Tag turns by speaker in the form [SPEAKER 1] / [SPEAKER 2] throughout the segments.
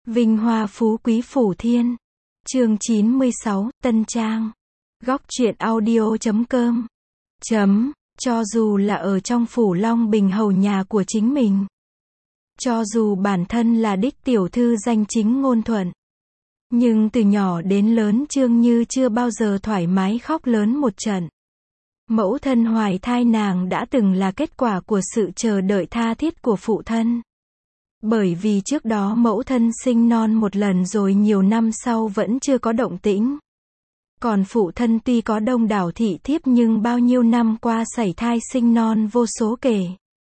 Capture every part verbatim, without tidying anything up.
[SPEAKER 1] Vinh hoa phú quý phủ thiên. Chương chín mươi sáu, Tân Trang. Góc truyện audio chấm com. Chấm, cho dù là ở trong phủ Long Bình hầu nhà của chính mình. Cho dù bản thân là đích tiểu thư danh chính ngôn thuận. Nhưng từ nhỏ đến lớn Trương Như chưa bao giờ thoải mái khóc lớn một trận. Mẫu thân hoài thai nàng đã từng là kết quả của sự chờ đợi tha thiết của phụ thân. Bởi vì trước đó mẫu thân sinh non một lần rồi nhiều năm sau vẫn chưa có động tĩnh. Còn phụ thân tuy có đông đảo thị thiếp nhưng bao nhiêu năm qua sảy thai sinh non vô số kể.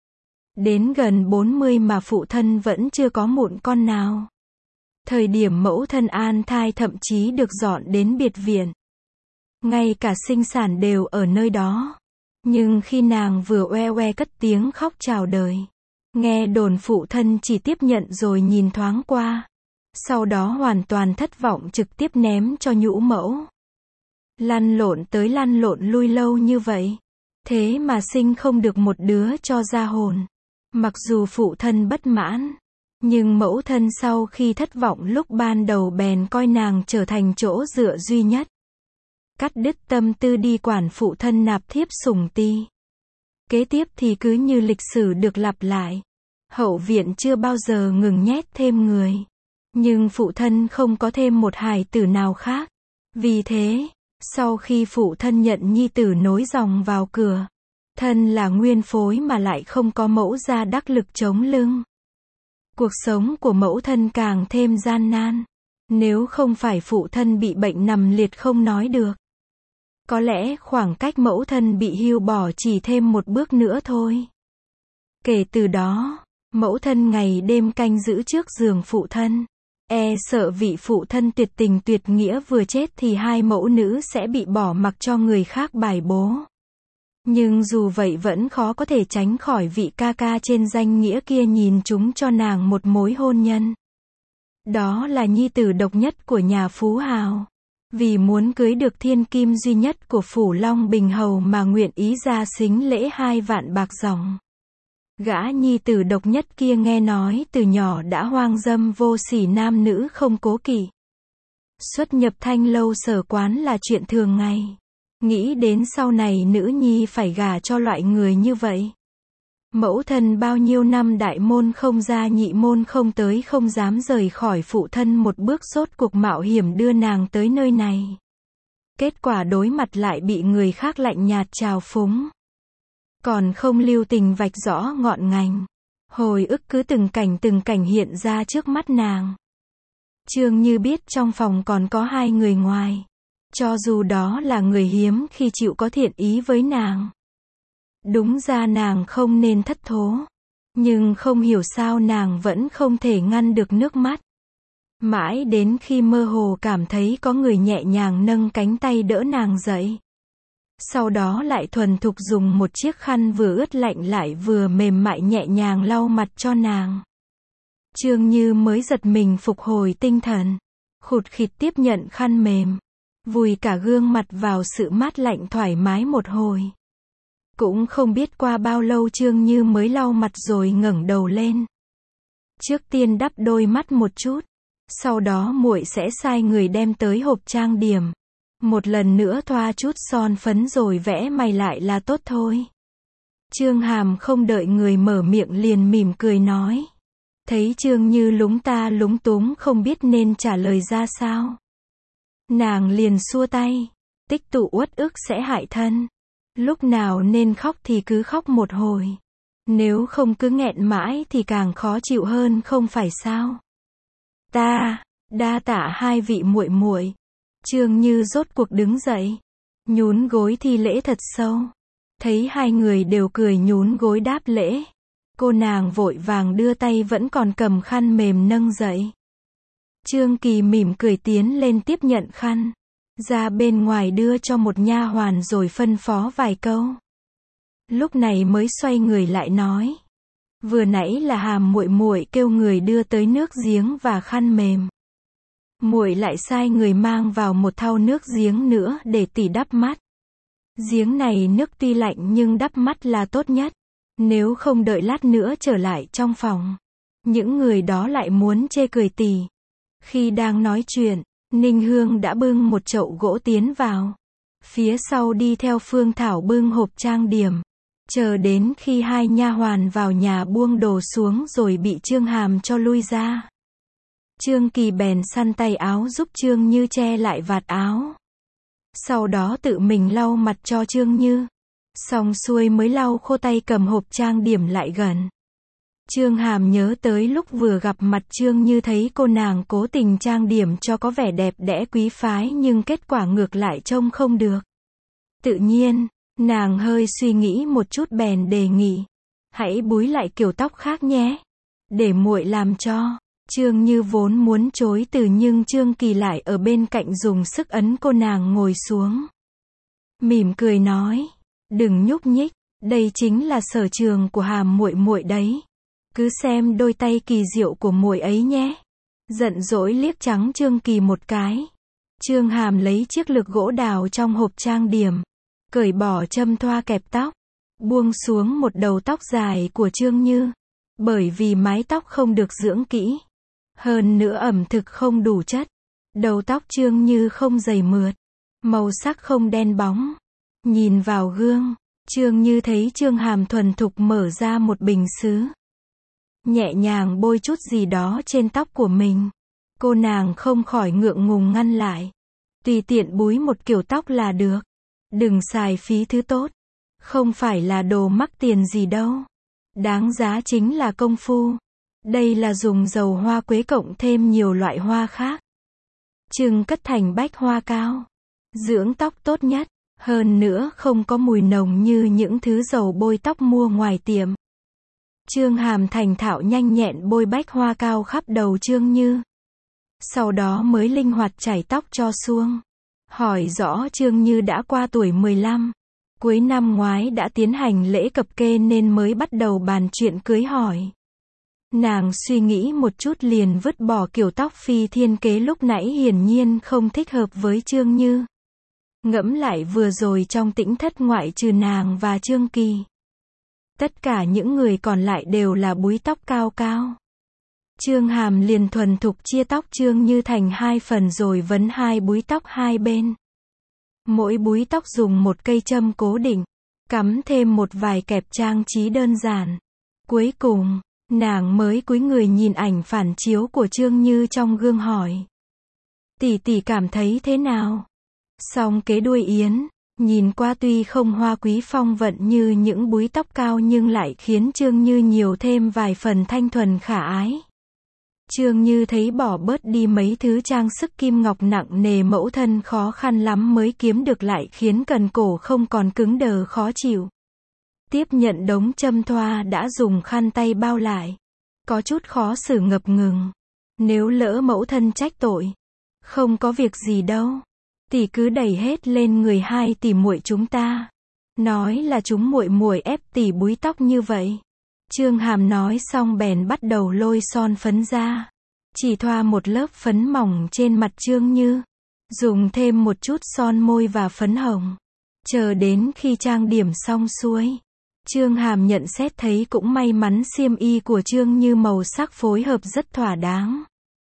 [SPEAKER 1] Đến gần bốn mươi mà phụ thân vẫn chưa có mụn con nào. Thời điểm mẫu thân an thai thậm chí được dọn đến biệt viện. Ngay cả sinh sản đều ở nơi đó. Nhưng khi nàng vừa oe oe cất tiếng khóc chào đời. Nghe đồn phụ thân chỉ tiếp nhận rồi nhìn thoáng qua. Sau đó hoàn toàn thất vọng trực tiếp ném cho nhũ mẫu. Lăn lộn tới lăn lộn lui lâu như vậy. Thế mà sinh không được một đứa cho ra hồn. Mặc dù phụ thân bất mãn. Nhưng mẫu thân sau khi thất vọng lúc ban đầu bèn coi nàng trở thành chỗ dựa duy nhất. Cắt đứt tâm tư đi quản phụ thân nạp thiếp sủng ti. Kế tiếp thì cứ như lịch sử được lặp lại. Hậu viện chưa bao giờ ngừng nhét thêm người. Nhưng phụ thân không có thêm một hài tử nào khác. Vì thế, sau khi phụ thân nhận nhi tử nối dòng vào cửa, thân là nguyên phối mà lại không có mẫu gia đắc lực chống lưng. Cuộc sống của mẫu thân càng thêm gian nan. Nếu không phải phụ thân bị bệnh nằm liệt không nói được. Có lẽ khoảng cách mẫu thân bị hưu bỏ chỉ thêm một bước nữa thôi. Kể từ đó, mẫu thân ngày đêm canh giữ trước giường phụ thân. E sợ vị phụ thân tuyệt tình tuyệt nghĩa vừa chết thì hai mẫu nữ sẽ bị bỏ mặc cho người khác bài bố. Nhưng dù vậy vẫn khó có thể tránh khỏi vị ca ca trên danh nghĩa kia nhìn chúng cho nàng một mối hôn nhân. Đó là nhi tử độc nhất của nhà phú hào. Vì muốn cưới được thiên kim duy nhất của phủ Long Bình hầu mà nguyện ý ra sính lễ hai vạn bạc dòng. Gã nhi tử độc nhất kia nghe nói từ nhỏ đã hoang dâm vô sỉ nam nữ không cố kỵ. Xuất nhập thanh lâu sở quán là chuyện thường ngày. Nghĩ đến sau này nữ nhi phải gả cho loại người như vậy. Mẫu thân bao nhiêu năm đại môn không ra nhị môn không tới không dám rời khỏi phụ thân một bước rốt cuộc mạo hiểm đưa nàng tới nơi này. Kết quả đối mặt lại bị người khác lạnh nhạt trào phúng. Còn không lưu tình vạch rõ ngọn ngành. Hồi ức cứ từng cảnh từng cảnh hiện ra trước mắt nàng. Trương Như biết trong phòng còn có hai người ngoài. Cho dù đó là người hiếm khi chịu có thiện ý với nàng. Đúng ra nàng không nên thất thố. Nhưng không hiểu sao nàng vẫn không thể ngăn được nước mắt. Mãi đến khi mơ hồ cảm thấy có người nhẹ nhàng nâng cánh tay đỡ nàng dậy. Sau đó lại thuần thục dùng một chiếc khăn vừa ướt lạnh lại vừa mềm mại nhẹ nhàng lau mặt cho nàng. Trương Như mới giật mình phục hồi tinh thần. Khụt khịt tiếp nhận khăn mềm. Vùi cả gương mặt vào sự mát lạnh thoải mái một hồi. Cũng không biết qua bao lâu Trương Như mới lau mặt rồi ngẩng đầu lên. Trước tiên đắp đôi mắt một chút. Sau đó muội sẽ sai người đem tới hộp trang điểm. Một lần nữa thoa chút son phấn rồi vẽ mày lại là tốt thôi. Trương Hàm không đợi người mở miệng liền mỉm cười nói. Thấy Trương Như lúng ta lúng túng không biết nên trả lời ra sao. Nàng liền xua tay. Tích tụ uất ức sẽ hại thân. Lúc nào nên khóc thì cứ khóc một hồi. Nếu không cứ nghẹn mãi thì càng khó chịu hơn không phải sao. Ta, đa tạ hai vị muội muội. Trương Như rốt cuộc đứng dậy. Nhún gối thi lễ thật sâu. Thấy hai người đều cười nhún gối đáp lễ. Cô nàng vội vàng đưa tay vẫn còn cầm khăn mềm nâng dậy. Trương Kỳ mỉm cười tiến lên tiếp nhận khăn. Ra bên ngoài đưa cho một nha hoàn rồi phân phó vài câu. Lúc này mới xoay người lại nói. Vừa nãy là Hàm muội muội kêu người đưa tới nước giếng và khăn mềm. Muội lại sai người mang vào một thau nước giếng nữa để tỉ đắp mắt. Giếng này nước tuy lạnh nhưng đắp mắt là tốt nhất. Nếu không đợi lát nữa trở lại trong phòng. Những người đó lại muốn chê cười tỉ. Khi đang nói chuyện, Ninh Hương đã bưng một chậu gỗ tiến vào. Phía sau đi theo Phương Thảo bưng hộp trang điểm. Chờ đến khi hai nha hoàn vào nhà buông đồ xuống rồi bị Trương Hàm cho lui ra. Trương Kỳ bèn săn tay áo giúp Trương Như che lại vạt áo. Sau đó tự mình lau mặt cho Trương Như. Xong xuôi mới lau khô tay cầm hộp trang điểm lại gần. Trương Hàm nhớ tới lúc vừa gặp mặt Trương Như thấy cô nàng cố tình trang điểm cho có vẻ đẹp đẽ quý phái nhưng kết quả ngược lại trông không được. Tự nhiên, nàng hơi suy nghĩ một chút bèn đề nghị. Hãy búi lại kiểu tóc khác nhé. Để muội làm cho. Trương Như vốn muốn chối từ nhưng Trương Kỳ lại ở bên cạnh dùng sức ấn cô nàng ngồi xuống. Mỉm cười nói. Đừng nhúc nhích, đây chính là sở trường của Hàm muội muội đấy. Cứ xem đôi tay kỳ diệu của muội ấy nhé. Giận dỗi liếc trắng Trương Kỳ một cái. Trương Hàm lấy chiếc lược gỗ đào trong hộp trang điểm. Cởi bỏ châm thoa kẹp tóc. Buông xuống một đầu tóc dài của Trương Như. Bởi vì mái tóc không được dưỡng kỹ. Hơn nữa ẩm thực không đủ chất. Đầu tóc Trương Như không dày mượt. Màu sắc không đen bóng. Nhìn vào gương, Trương Như thấy Trương Hàm thuần thục mở ra một bình sứ. Nhẹ nhàng bôi chút gì đó trên tóc của mình. Cô nàng không khỏi ngượng ngùng ngăn lại. Tùy tiện búi một kiểu tóc là được. Đừng xài phí thứ tốt. Không phải là đồ mắc tiền gì đâu. Đáng giá chính là công phu. Đây là dùng dầu hoa quế cộng thêm nhiều loại hoa khác. Trưng cất thành bách hoa cao. Dưỡng tóc tốt nhất. Hơn nữa không có mùi nồng như những thứ dầu bôi tóc mua ngoài tiệm. Trương Hàm thành thạo nhanh nhẹn bôi bách hoa cao khắp đầu Trương Như. Sau đó mới linh hoạt chải tóc cho suông. Hỏi rõ Trương Như đã qua tuổi mười lăm. Cuối năm ngoái đã tiến hành lễ cập kê nên mới bắt đầu bàn chuyện cưới hỏi. Nàng suy nghĩ một chút liền vứt bỏ kiểu tóc phi thiên kế lúc nãy hiển nhiên không thích hợp với Trương Như. Ngẫm lại vừa rồi trong tĩnh thất ngoại trừ nàng và Trương Kỳ. Tất cả những người còn lại đều là búi tóc cao cao. Trương Hàm liền thuần thục chia tóc Trương Như thành hai phần rồi vấn hai búi tóc hai bên. Mỗi búi tóc dùng một cây châm cố định, cắm thêm một vài kẹp trang trí đơn giản. Cuối cùng, nàng mới cúi người nhìn ảnh phản chiếu của Trương Như trong gương hỏi. Tỷ tỷ cảm thấy thế nào? Song kế đuôi yến, nhìn qua tuy không hoa quý phong vận như những búi tóc cao nhưng lại khiến Trương Như nhiều thêm vài phần thanh thuần khả ái. Trương Như thấy bỏ bớt đi mấy thứ trang sức kim ngọc nặng nề mẫu thân khó khăn lắm mới kiếm được lại khiến cần cổ không còn cứng đờ khó chịu. Tiếp nhận đống châm thoa đã dùng khăn tay bao lại. Có chút khó xử ngập ngừng. Nếu lỡ mẫu thân trách tội. Không có việc gì đâu. Tỷ cứ đẩy hết lên người hai tỷ muội chúng ta. Nói là chúng muội muội ép tỷ búi tóc như vậy. Trương Hàm nói xong bèn bắt đầu lôi son phấn ra. Chỉ thoa một lớp phấn mỏng trên mặt Trương Như. Dùng thêm một chút son môi và phấn hồng. Chờ đến khi trang điểm xong xuôi. Trương Hàm nhận xét thấy cũng may mắn xiêm y của Trương Như màu sắc phối hợp rất thỏa đáng.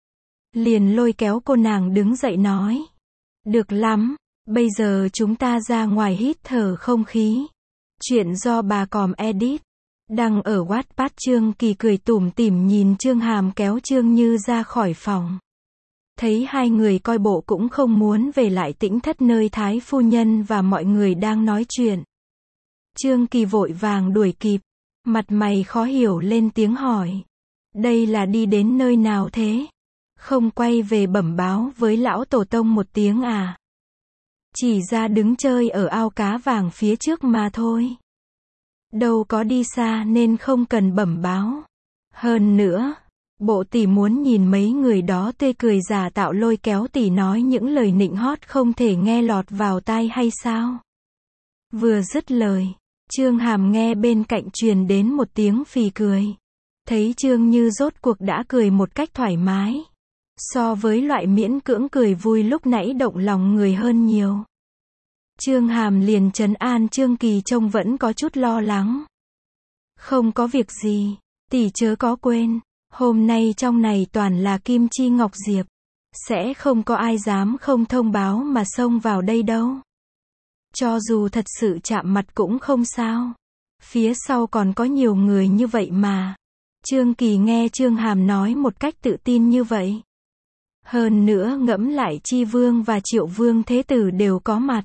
[SPEAKER 1] Liền lôi kéo cô nàng đứng dậy nói. Được lắm, bây giờ chúng ta ra ngoài hít thở không khí. Chuyện do bà Còm edit. Đăng ở Wattpad. Trương Kỳ cười tủm tỉm nhìn Trương Hàm kéo Trương Như ra khỏi phòng. Thấy hai người coi bộ cũng không muốn về lại tĩnh thất nơi Thái phu nhân và mọi người đang nói chuyện. Trương Kỳ vội vàng đuổi kịp. Mặt mày khó hiểu lên tiếng hỏi. Đây là đi đến nơi nào thế? Không quay về bẩm báo với lão tổ tông một tiếng à? Chỉ ra đứng chơi ở ao cá vàng phía trước mà thôi. Đâu có đi xa nên không cần bẩm báo. Hơn nữa, bộ tỷ muốn nhìn mấy người đó tươi cười giả tạo lôi kéo tỷ nói những lời nịnh hót không thể nghe lọt vào tai hay sao? Vừa dứt lời, Trương Hàm nghe bên cạnh truyền đến một tiếng phì cười. Thấy Trương Như rốt cuộc đã cười một cách thoải mái. So với loại miễn cưỡng cười vui lúc nãy động lòng người hơn nhiều. Trương Hàm liền trấn an Trương Kỳ trông vẫn có chút lo lắng. Không có việc gì, tỷ chớ có quên, hôm nay trong này toàn là kim chi ngọc diệp. Sẽ không có ai dám không thông báo mà xông vào đây đâu. Cho dù thật sự chạm mặt cũng không sao. Phía sau còn có nhiều người như vậy mà. Trương Kỳ nghe Trương Hàm nói một cách tự tin như vậy. Hơn nữa ngẫm lại Chi Vương và Triệu Vương Thế Tử đều có mặt.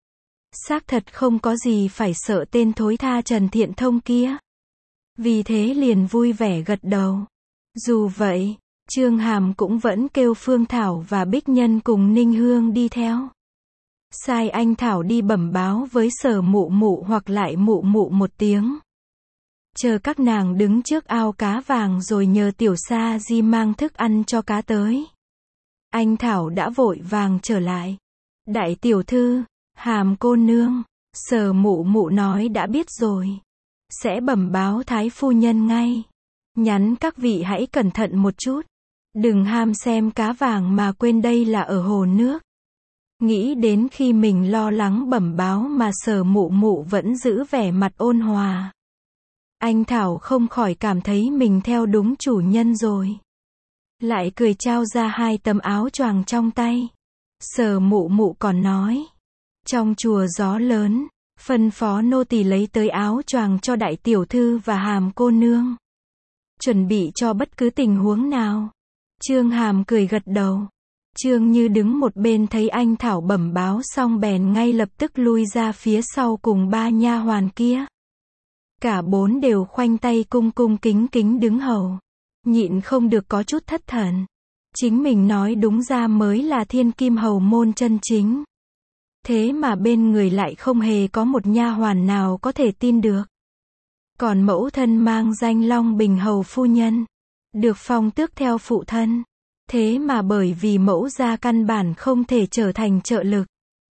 [SPEAKER 1] Xác thật không có gì phải sợ tên thối tha Trần Thiện Thông kia. Vì thế liền vui vẻ gật đầu. Dù vậy, Trương Hàm cũng vẫn kêu Phương Thảo và Bích Nhân cùng Ninh Hương đi theo. Sai anh Thảo đi bẩm báo với Sở Mụ Mụ hoặc lại Mụ Mụ một tiếng. Chờ các nàng đứng trước ao cá vàng rồi nhờ Tiểu Sa Di mang thức ăn cho cá tới. Anh Thảo đã vội vàng trở lại. Đại tiểu thư, Hàm cô nương, Sở Mụ Mụ nói đã biết rồi. Sẽ bẩm báo Thái phu nhân ngay. Nhắn các vị hãy cẩn thận một chút. Đừng ham xem cá vàng mà quên đây là ở hồ nước. Nghĩ đến khi mình lo lắng bẩm báo mà Sở Mụ Mụ vẫn giữ vẻ mặt ôn hòa. Anh Thảo không khỏi cảm thấy mình theo đúng chủ nhân rồi. Lại cười trao ra hai tấm áo choàng trong tay. Sở Mụ Mụ còn nói. Trong chùa gió lớn, phân phó nô tỳ lấy tới áo choàng cho đại tiểu thư và Hàm cô nương. Chuẩn bị cho bất cứ tình huống nào. Trương Hàm cười gật đầu. Trương Như đứng một bên thấy anh Thảo bẩm báo xong bèn ngay lập tức lui ra phía sau cùng ba nha hoàn kia. Cả bốn đều khoanh tay cung cung kính kính đứng hầu. Nhịn không được có chút thất thần. Chính mình nói đúng ra mới là thiên kim hầu môn chân chính. Thế mà bên người lại không hề có một nha hoàn nào có thể tin được. Còn mẫu thân mang danh Long Bình hầu phu nhân. Được phong tước theo phụ thân. Thế mà bởi vì mẫu gia căn bản không thể trở thành trợ lực.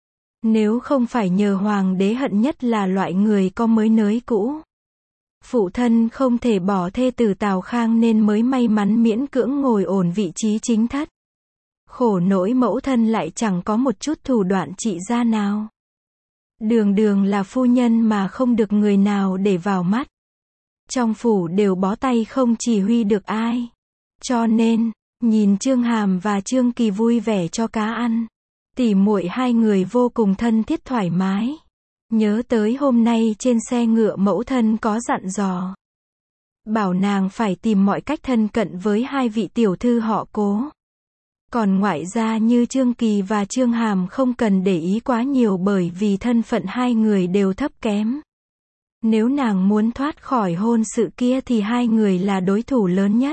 [SPEAKER 1] Nếu không phải nhờ hoàng đế hận nhất là loại người có mới nới cũ. Phụ thân không thể bỏ thê tử Tào Khang nên mới may mắn miễn cưỡng ngồi ổn vị trí chính thất. Khổ nỗi mẫu thân lại chẳng có một chút thủ đoạn trị gia nào. Đường đường là phu nhân mà không được người nào để vào mắt. Trong phủ đều bó tay không chỉ huy được ai. Cho nên, nhìn Trương Hàm và Trương Kỳ vui vẻ cho cá ăn. Tỉ muội hai người vô cùng thân thiết thoải mái. Nhớ tới hôm nay trên xe ngựa mẫu thân có dặn dò. Bảo nàng phải tìm mọi cách thân cận với hai vị tiểu thư họ Cố. Còn ngoại gia như Trương Kỳ và Trương Hàm không cần để ý quá nhiều bởi vì thân phận hai người đều thấp kém. Nếu nàng muốn thoát khỏi hôn sự kia thì hai người là đối thủ lớn nhất.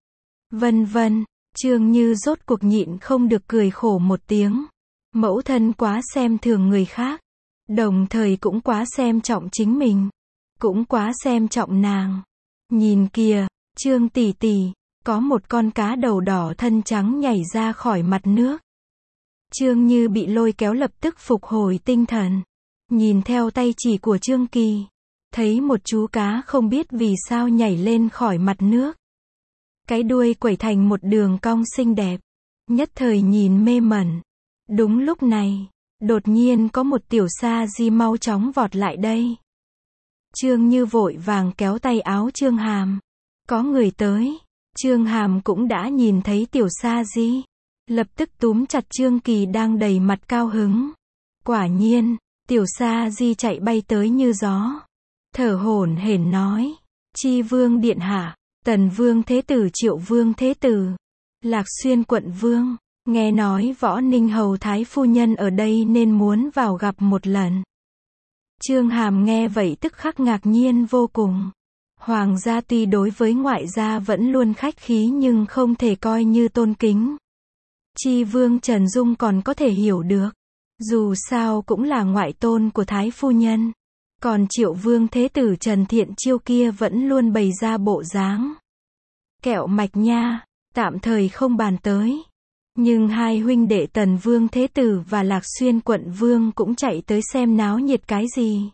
[SPEAKER 1] Vân vân, Trương Như rốt cuộc nhịn không được cười khổ một tiếng. Mẫu thân quá xem thường người khác. Đồng thời cũng quá xem trọng chính mình. Cũng quá xem trọng nàng. Nhìn kìa, Trương tỷ tỷ, có một con cá đầu đỏ thân trắng nhảy ra khỏi mặt nước. Trương Như bị lôi kéo lập tức phục hồi tinh thần. Nhìn theo tay chỉ của Trương Kỳ. Thấy một chú cá không biết vì sao nhảy lên khỏi mặt nước. Cái đuôi quẩy thành một đường cong xinh đẹp. Nhất thời nhìn mê mẩn. Đúng lúc này, đột nhiên có một tiểu sa di mau chóng vọt lại đây. Trương Như vội vàng kéo tay áo Trương Hàm. Có người tới. Trương Hàm cũng đã nhìn thấy tiểu sa di. Lập tức túm chặt Trương Kỳ đang đầy mặt cao hứng. Quả nhiên, tiểu sa di chạy bay tới như gió. Thở hổn hển nói. Chi Vương điện hạ, Tần Vương Thế Tử Triệu Vương Thế Tử, Lạc Xuyên quận Vương. Nghe nói Võ Ninh hầu thái phu nhân ở đây nên muốn vào gặp một lần. Trương Hàm nghe vậy tức khắc ngạc nhiên vô cùng. Hoàng gia tuy đối với ngoại gia vẫn luôn khách khí nhưng không thể coi như tôn kính. Chi Vương Trần Dung còn có thể hiểu được. Dù sao cũng là ngoại tôn của thái phu nhân. Còn Triệu Vương Thế Tử Trần Thiện Chiêu kia vẫn luôn bày ra bộ dáng kẹo mạch nha, tạm thời không bàn tới. Nhưng hai huynh đệ Tần Vương Thế Tử và Lạc Xuyên quận Vương cũng chạy tới xem náo nhiệt cái gì.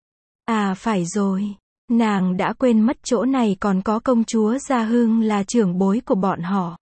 [SPEAKER 1] À phải rồi, nàng đã quên mất chỗ này còn có công chúa Gia Hưng là trưởng bối của bọn họ.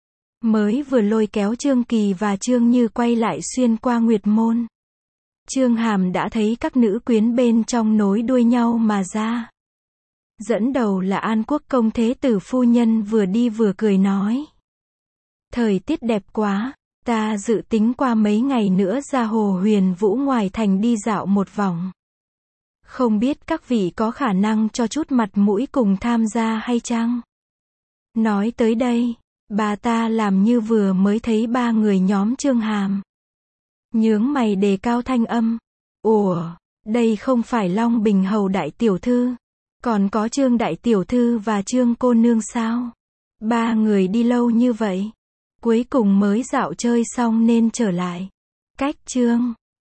[SPEAKER 1] Mới vừa lôi kéo Trương Kỳ và Trương Như quay lại xuyên qua Nguyệt Môn. Trương Hàm đã thấy các nữ quyến bên trong nối đuôi nhau mà ra. Dẫn đầu là An Quốc công Thế Tử phu nhân vừa đi vừa cười nói. Thời tiết đẹp quá, ta dự tính qua mấy ngày nữa ra hồ Huyền Vũ ngoài thành đi dạo một vòng. Không biết các vị có khả năng cho chút mặt mũi cùng tham gia hay chăng? Nói tới đây, bà ta làm như vừa mới thấy ba người nhóm Trương Hàm. Nhướng mày đề cao thanh âm. Ủa, đây không phải Long Bình Hầu đại tiểu thư, còn có Trương đại tiểu thư và Trương cô nương sao? Ba người đi lâu như vậy, cuối cùng mới dạo chơi xong nên trở lại. Cách Trương